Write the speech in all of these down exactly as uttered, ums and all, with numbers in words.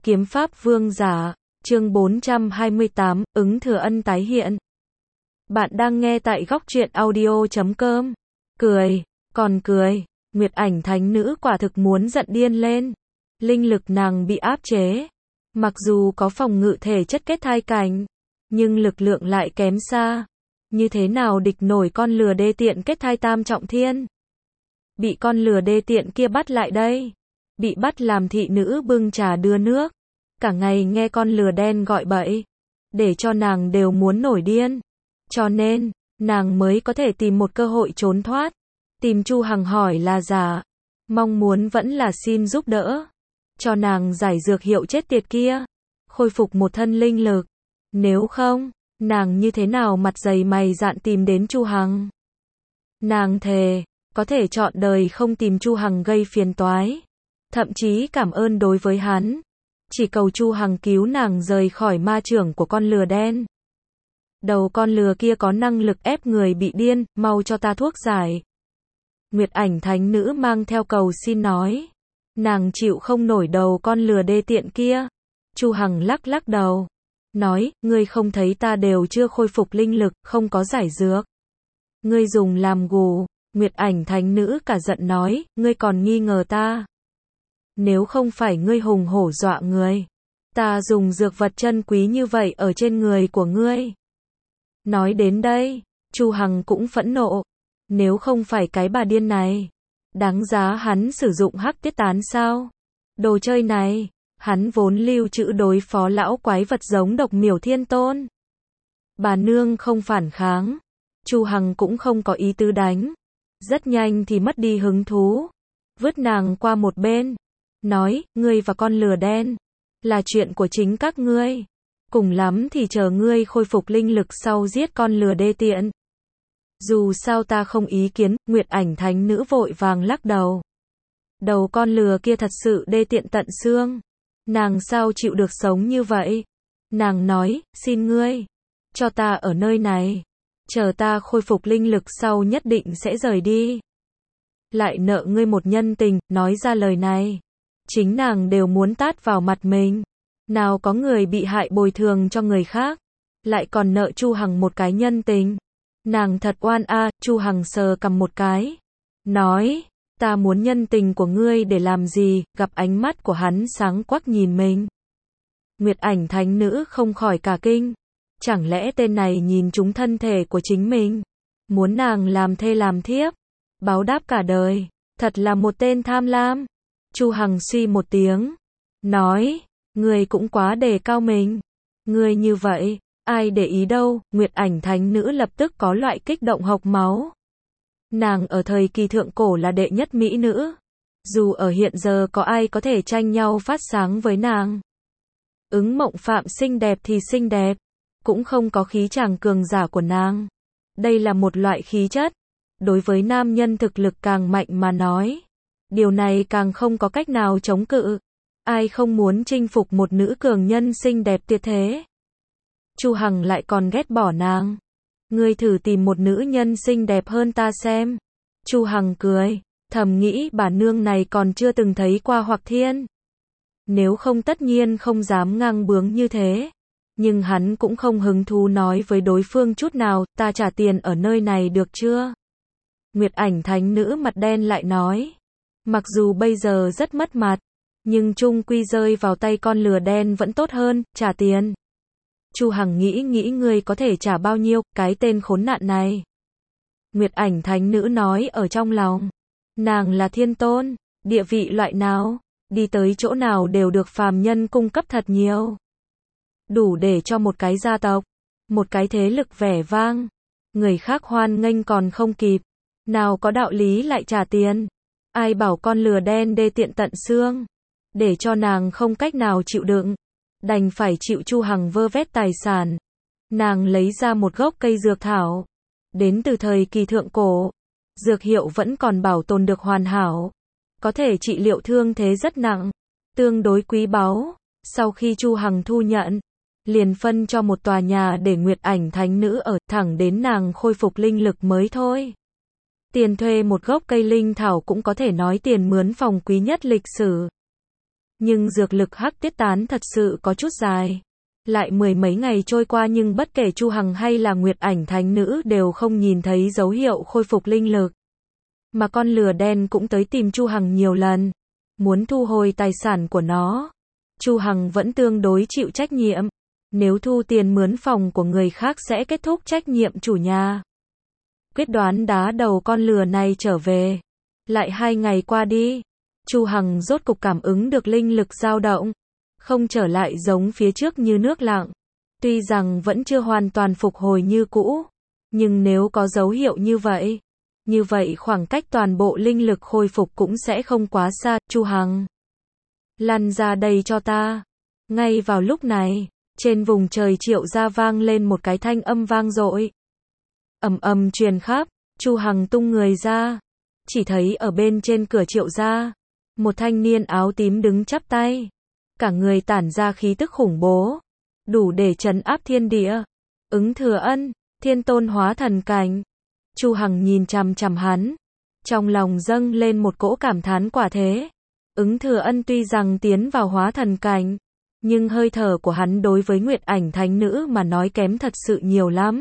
Kiếm pháp vương giả, chương bốn trăm hai mươi tám, ứng thừa ân tái hiện. Bạn đang nghe tại góc truyện audio chấm com. Cười, còn cười, Nguyệt Ảnh thánh nữ quả thực muốn giận điên lên. Linh lực nàng bị áp chế. Mặc dù có phòng ngự thể chất kết thai cảnh, nhưng lực lượng lại kém xa. Như thế nào địch nổi con lừa đê tiện kết thai tam trọng thiên? Bị con lừa đê tiện kia bắt lại đây. Bị bắt làm thị nữ bưng trà đưa nước. Cả ngày nghe con lừa đen gọi bậy. Để cho nàng đều muốn nổi điên. Cho nên, nàng mới có thể tìm một cơ hội trốn thoát. Tìm Chu Hằng hỏi là giả. Mong muốn vẫn là xin giúp đỡ. Cho nàng giải dược hiệu chết tiệt kia. Khôi phục một thân linh lực. Nếu không, nàng như thế nào mặt dày mày dạn tìm đến Chu Hằng. Nàng thề, có thể chọn đời không tìm Chu Hằng gây phiền toái. Thậm chí cảm ơn đối với hắn. Chỉ cầu Chu Hằng cứu nàng rời khỏi ma chưởng của con lừa đen. Đầu con lừa kia có năng lực ép người bị điên, mau cho ta thuốc giải. Nguyệt Ảnh thánh nữ mang theo cầu xin nói. Nàng chịu không nổi đầu con lừa đê tiện kia. Chu Hằng lắc lắc đầu. Nói, ngươi không thấy ta đều chưa khôi phục linh lực, không có giải dược. Ngươi dùng làm gù. Nguyệt Ảnh thánh nữ cả giận nói, ngươi còn nghi ngờ ta. Nếu không phải ngươi hùng hổ dọa người, ta dùng dược vật chân quý như vậy ở trên người của ngươi. Nói đến đây, Chu Hằng cũng phẫn nộ. Nếu không phải cái bà điên này, đáng giá hắn sử dụng hắc tiết tán sao? Đồ chơi này, hắn vốn lưu trữ đối phó lão quái vật giống Độc Miểu Thiên Tôn. Bà nương không phản kháng, Chu Hằng cũng không có ý tứ đánh. Rất nhanh thì mất đi hứng thú, vứt nàng qua một bên. Nói, ngươi và con lừa đen, là chuyện của chính các ngươi. Cùng lắm thì chờ ngươi khôi phục linh lực sau giết con lừa đê tiện. Dù sao ta không ý kiến, Nguyệt Ảnh thánh nữ vội vàng lắc đầu. Đầu con lừa kia thật sự đê tiện tận xương. Nàng sao chịu được sống như vậy? Nàng nói, xin ngươi, cho ta ở nơi này. Chờ ta khôi phục linh lực sau nhất định sẽ rời đi. Lại nợ ngươi một nhân tình, nói ra lời này. Chính nàng đều muốn tát vào mặt mình. Nào có người bị hại bồi thường cho người khác, lại còn nợ Chu Hằng một cái nhân tình. Nàng thật oan a. Chu Hằng sờ cầm một cái. Nói, ta muốn nhân tình của ngươi để làm gì? Gặp ánh mắt của hắn sáng quắc nhìn mình. Nguyệt Ảnh thánh nữ không khỏi cả kinh. Chẳng lẽ tên này nhìn trúng thân thể của chính mình, muốn nàng làm thê làm thiếp, báo đáp cả đời, thật là một tên tham lam. Chu Hằng suy một tiếng, nói, ngươi cũng quá đề cao mình, ngươi như vậy, ai để ý đâu. Nguyệt Ảnh thánh nữ lập tức có loại kích động hộc máu. Nàng ở thời kỳ thượng cổ là đệ nhất mỹ nữ, dù ở hiện giờ có ai có thể tranh nhau phát sáng với nàng. Ứng Mộng Phạm xinh đẹp thì xinh đẹp, cũng không có khí chàng cường giả của nàng. Đây là một loại khí chất. Đối với nam nhân thực lực càng mạnh mà nói, điều này càng không có cách nào chống cự. Ai không muốn chinh phục một nữ cường nhân xinh đẹp tuyệt thế? Chu Hằng lại còn ghét bỏ nàng. Ngươi thử tìm một nữ nhân xinh đẹp hơn ta xem. Chu Hằng cười, thầm nghĩ bà nương này còn chưa từng thấy qua Hoặc Thiên. Nếu không tất nhiên không dám ngang bướng như thế. Nhưng hắn cũng không hứng thú nói với đối phương chút nào, ta trả tiền ở nơi này được chưa? Nguyệt Ảnh thánh nữ mặt đen lại nói. Mặc dù bây giờ rất mất mặt, nhưng chung quy rơi vào tay con lừa đen vẫn tốt hơn, trả tiền. Chu Hằng nghĩ nghĩ ngươi có thể trả bao nhiêu, cái tên khốn nạn này. Nguyệt Ảnh thánh nữ nói ở trong lòng. Nàng là thiên tôn, địa vị loại nào, đi tới chỗ nào đều được phàm nhân cung cấp thật nhiều. Đủ để cho một cái gia tộc, một cái thế lực vẻ vang, người khác hoan nghênh còn không kịp, nào có đạo lý lại trả tiền. Ai bảo con lừa đen đê tiện tận xương, để cho nàng không cách nào chịu đựng, đành phải chịu Chu Hằng vơ vét tài sản. Nàng lấy ra một gốc cây dược thảo, đến từ thời kỳ thượng cổ, dược hiệu vẫn còn bảo tồn được hoàn hảo, có thể trị liệu thương thế rất nặng, tương đối quý báu. Sau khi Chu Hằng thu nhận, liền phân cho một tòa nhà để Nguyệt Ảnh thánh nữ ở, thẳng đến nàng khôi phục linh lực mới thôi. Tiền thuê một gốc cây linh thảo cũng có thể nói tiền mướn phòng quý nhất lịch sử. Nhưng dược lực hắc tiết tán thật sự có chút dài. Lại mười mấy ngày trôi qua nhưng bất kể Chu Hằng hay là Nguyệt Ảnh Thánh Nữ đều không nhìn thấy dấu hiệu khôi phục linh lực. Mà con lừa đen cũng tới tìm Chu Hằng nhiều lần, muốn thu hồi tài sản của nó. Chu Hằng vẫn tương đối chịu trách nhiệm. Nếu thu tiền mướn phòng của người khác sẽ kết thúc trách nhiệm chủ nhà. Quyết đoán đá đầu con lừa này trở về. Lại hai ngày qua đi, Chu Hằng rốt cục cảm ứng được linh lực dao động, không trở lại giống phía trước như nước lặng. Tuy rằng vẫn chưa hoàn toàn phục hồi như cũ, nhưng nếu có dấu hiệu như vậy, như vậy khoảng cách toàn bộ linh lực khôi phục cũng sẽ không quá xa. Chu Hằng, lăn ra đây cho ta. Ngay vào lúc này, trên vùng trời Triệu gia vang lên một cái thanh âm vang dội. Ầm ầm truyền khắp. Chu Hằng tung người ra, chỉ thấy ở bên trên cửa Triệu gia, một thanh niên áo tím đứng chắp tay, cả người tản ra khí tức khủng bố, đủ để trấn áp thiên địa. Ứng Thừa Ân, thiên tôn hóa thần cảnh. Chu Hằng nhìn chằm chằm hắn, trong lòng dâng lên một cỗ cảm thán quả thế. Ứng Thừa Ân tuy rằng tiến vào hóa thần cảnh, nhưng hơi thở của hắn đối với Nguyệt Ảnh Thánh Nữ mà nói kém thật sự nhiều lắm.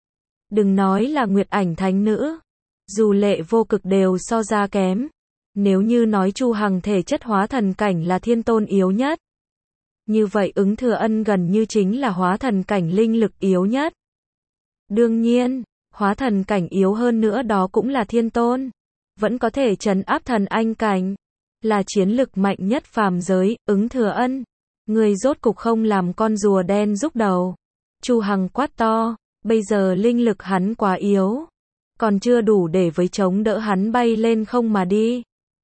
Đừng nói là Nguyệt Ảnh Thánh Nữ, dù Lệ Vô Cực đều so ra kém. Nếu như nói Chu Hằng thể chất hóa thần cảnh là thiên tôn yếu nhất, như vậy Ứng Thừa Ân gần như chính là hóa thần cảnh linh lực yếu nhất. Đương nhiên, hóa thần cảnh yếu hơn nữa đó cũng là thiên tôn, vẫn có thể trấn áp thần anh cảnh, là chiến lực mạnh nhất phàm giới. Ứng Thừa Ân, người rốt cục không làm con rùa đen rúc đầu. Chu Hằng quát to, bây giờ linh lực hắn quá yếu, còn chưa đủ để với chống đỡ hắn bay lên không mà đi.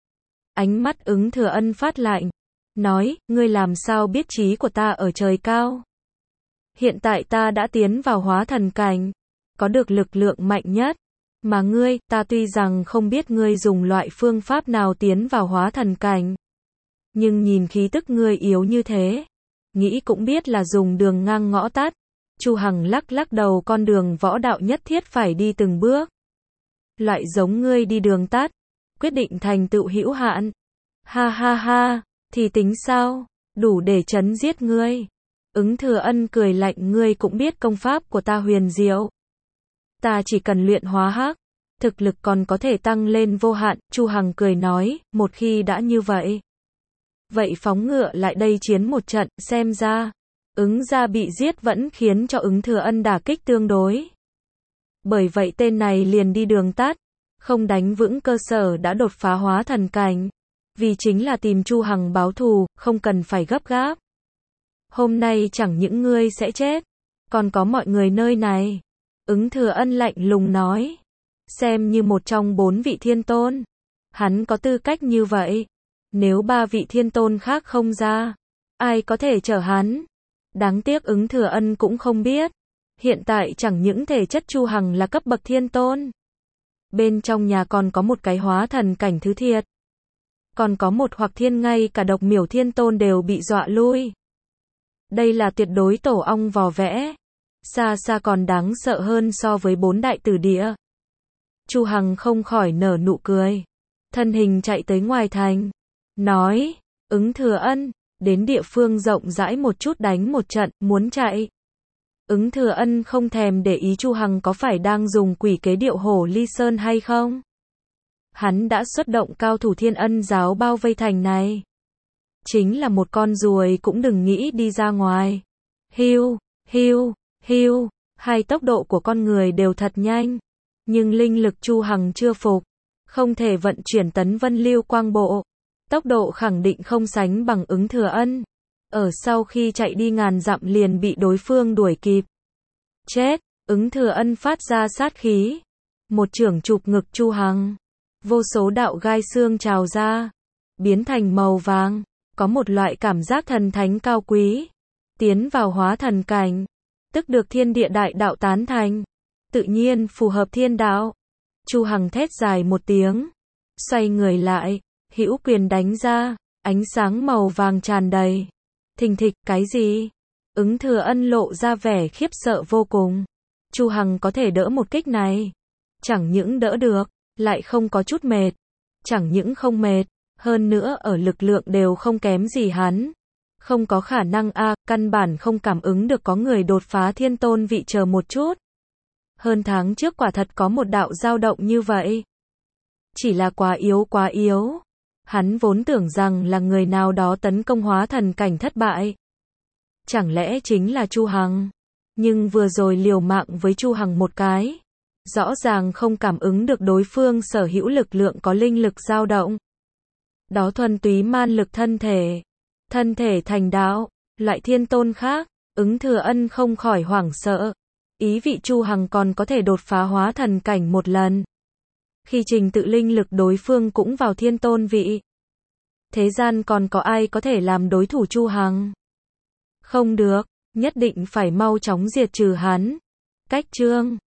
Ánh mắt Ứng Thừa Ân phát lạnh, nói, ngươi làm sao biết trí của ta ở trời cao? Hiện tại ta đã tiến vào hóa thần cảnh, có được lực lượng mạnh nhất, mà ngươi, ta tuy rằng không biết ngươi dùng loại phương pháp nào tiến vào hóa thần cảnh, nhưng nhìn khí tức ngươi yếu như thế, nghĩ cũng biết là dùng đường ngang ngõ tắt. Chu Hằng lắc lắc đầu, con đường võ đạo nhất thiết phải đi từng bước. Loại giống ngươi đi đường tắt, quyết định thành tựu hữu hạn. Ha ha ha, thì tính sao, đủ để chấn giết ngươi. Ứng Thừa Ân cười lạnh, ngươi cũng biết công pháp của ta huyền diệu. Ta chỉ cần luyện hóa hắc, thực lực còn có thể tăng lên vô hạn. Chu Hằng cười nói, một khi đã như vậy, vậy phóng ngựa lại đây chiến một trận. Xem ra, Ứng gia bị giết vẫn khiến cho Ứng Thừa Ân đả kích tương đối. Bởi vậy tên này liền đi đường tắt, không đánh vững cơ sở đã đột phá hóa thần cảnh, vì chính là tìm Chu Hằng báo thù, không cần phải gấp gáp. Hôm nay chẳng những ngươi sẽ chết, còn có mọi người nơi này. Ứng Thừa Ân lạnh lùng nói, xem như một trong bốn vị thiên tôn, hắn có tư cách như vậy. Nếu ba vị thiên tôn khác không ra, ai có thể chở hắn? Đáng tiếc Ứng Thừa Ân cũng không biết, hiện tại chẳng những thể chất Chu Hằng là cấp bậc thiên tôn, bên trong nhà còn có một cái hóa thần cảnh thứ thiệt, còn có một hoặc thiên, ngay cả Độc Miểu thiên tôn đều bị dọa lui. Đây là tuyệt đối tổ ong vò vẽ, xa xa còn đáng sợ hơn so với bốn đại tử địa. Chu Hằng không khỏi nở nụ cười, thân hình chạy tới ngoài thành, nói, Ứng Thừa Ân, đến địa phương rộng rãi một chút đánh một trận, muốn chạy. Ứng Thừa Ân không thèm để ý Chu Hằng có phải đang dùng quỷ kế điệu hổ ly sơn hay không. Hắn đã xuất động cao thủ Thiên Ân giáo bao vây thành này. Chính là một con ruồi cũng đừng nghĩ đi ra ngoài. Hiu, hiu, hiu, hai tốc độ của con người đều thật nhanh. Nhưng linh lực Chu Hằng chưa phục, không thể vận chuyển tấn vân lưu quang bộ. Tốc độ khẳng định không sánh bằng Ứng Thừa Ân. Ở sau khi chạy đi ngàn dặm liền bị đối phương đuổi kịp. Chết, Ứng Thừa Ân phát ra sát khí. Một chưởng chụp ngực Chu Hằng. Vô số đạo gai xương trào ra, biến thành màu vàng, có một loại cảm giác thần thánh cao quý. Tiến vào hóa thần cảnh, tức được thiên địa đại đạo tán thành, tự nhiên phù hợp thiên đạo. Chu Hằng thét dài một tiếng, xoay người lại, hữu quyền đánh ra, ánh sáng màu vàng tràn đầy. Thình thịch, cái gì? Ứng Thừa Ân lộ ra vẻ khiếp sợ vô cùng. Chu Hằng có thể đỡ một kích này, chẳng những đỡ được, lại không có chút mệt, chẳng những không mệt, Hơn nữa ở lực lượng đều không kém gì hắn. Không có khả năng a, căn bản không cảm ứng được có người đột phá thiên tôn vị chờ một chút. Hơn tháng trước quả thật có một đạo dao động như vậy. Chỉ là quá yếu quá yếu. Hắn vốn tưởng rằng là người nào đó tấn công hóa thần cảnh thất bại. Chẳng lẽ chính là Chu Hằng? Nhưng vừa rồi liều mạng với Chu Hằng một cái. Rõ ràng không cảm ứng được đối phương sở hữu lực lượng có linh lực dao động. Đó thuần túy man lực thân thể. Thân thể thành đạo, loại thiên tôn khác, Ứng Thừa Ân không khỏi hoảng sợ. Ý vị Chu Hằng còn có thể đột phá hóa thần cảnh một lần. Khi trình tự linh lực đối phương cũng vào thiên tôn vị. Thế gian còn có ai có thể làm đối thủ Chu Hằng? Không được, nhất định phải mau chóng diệt trừ hắn. Cách chương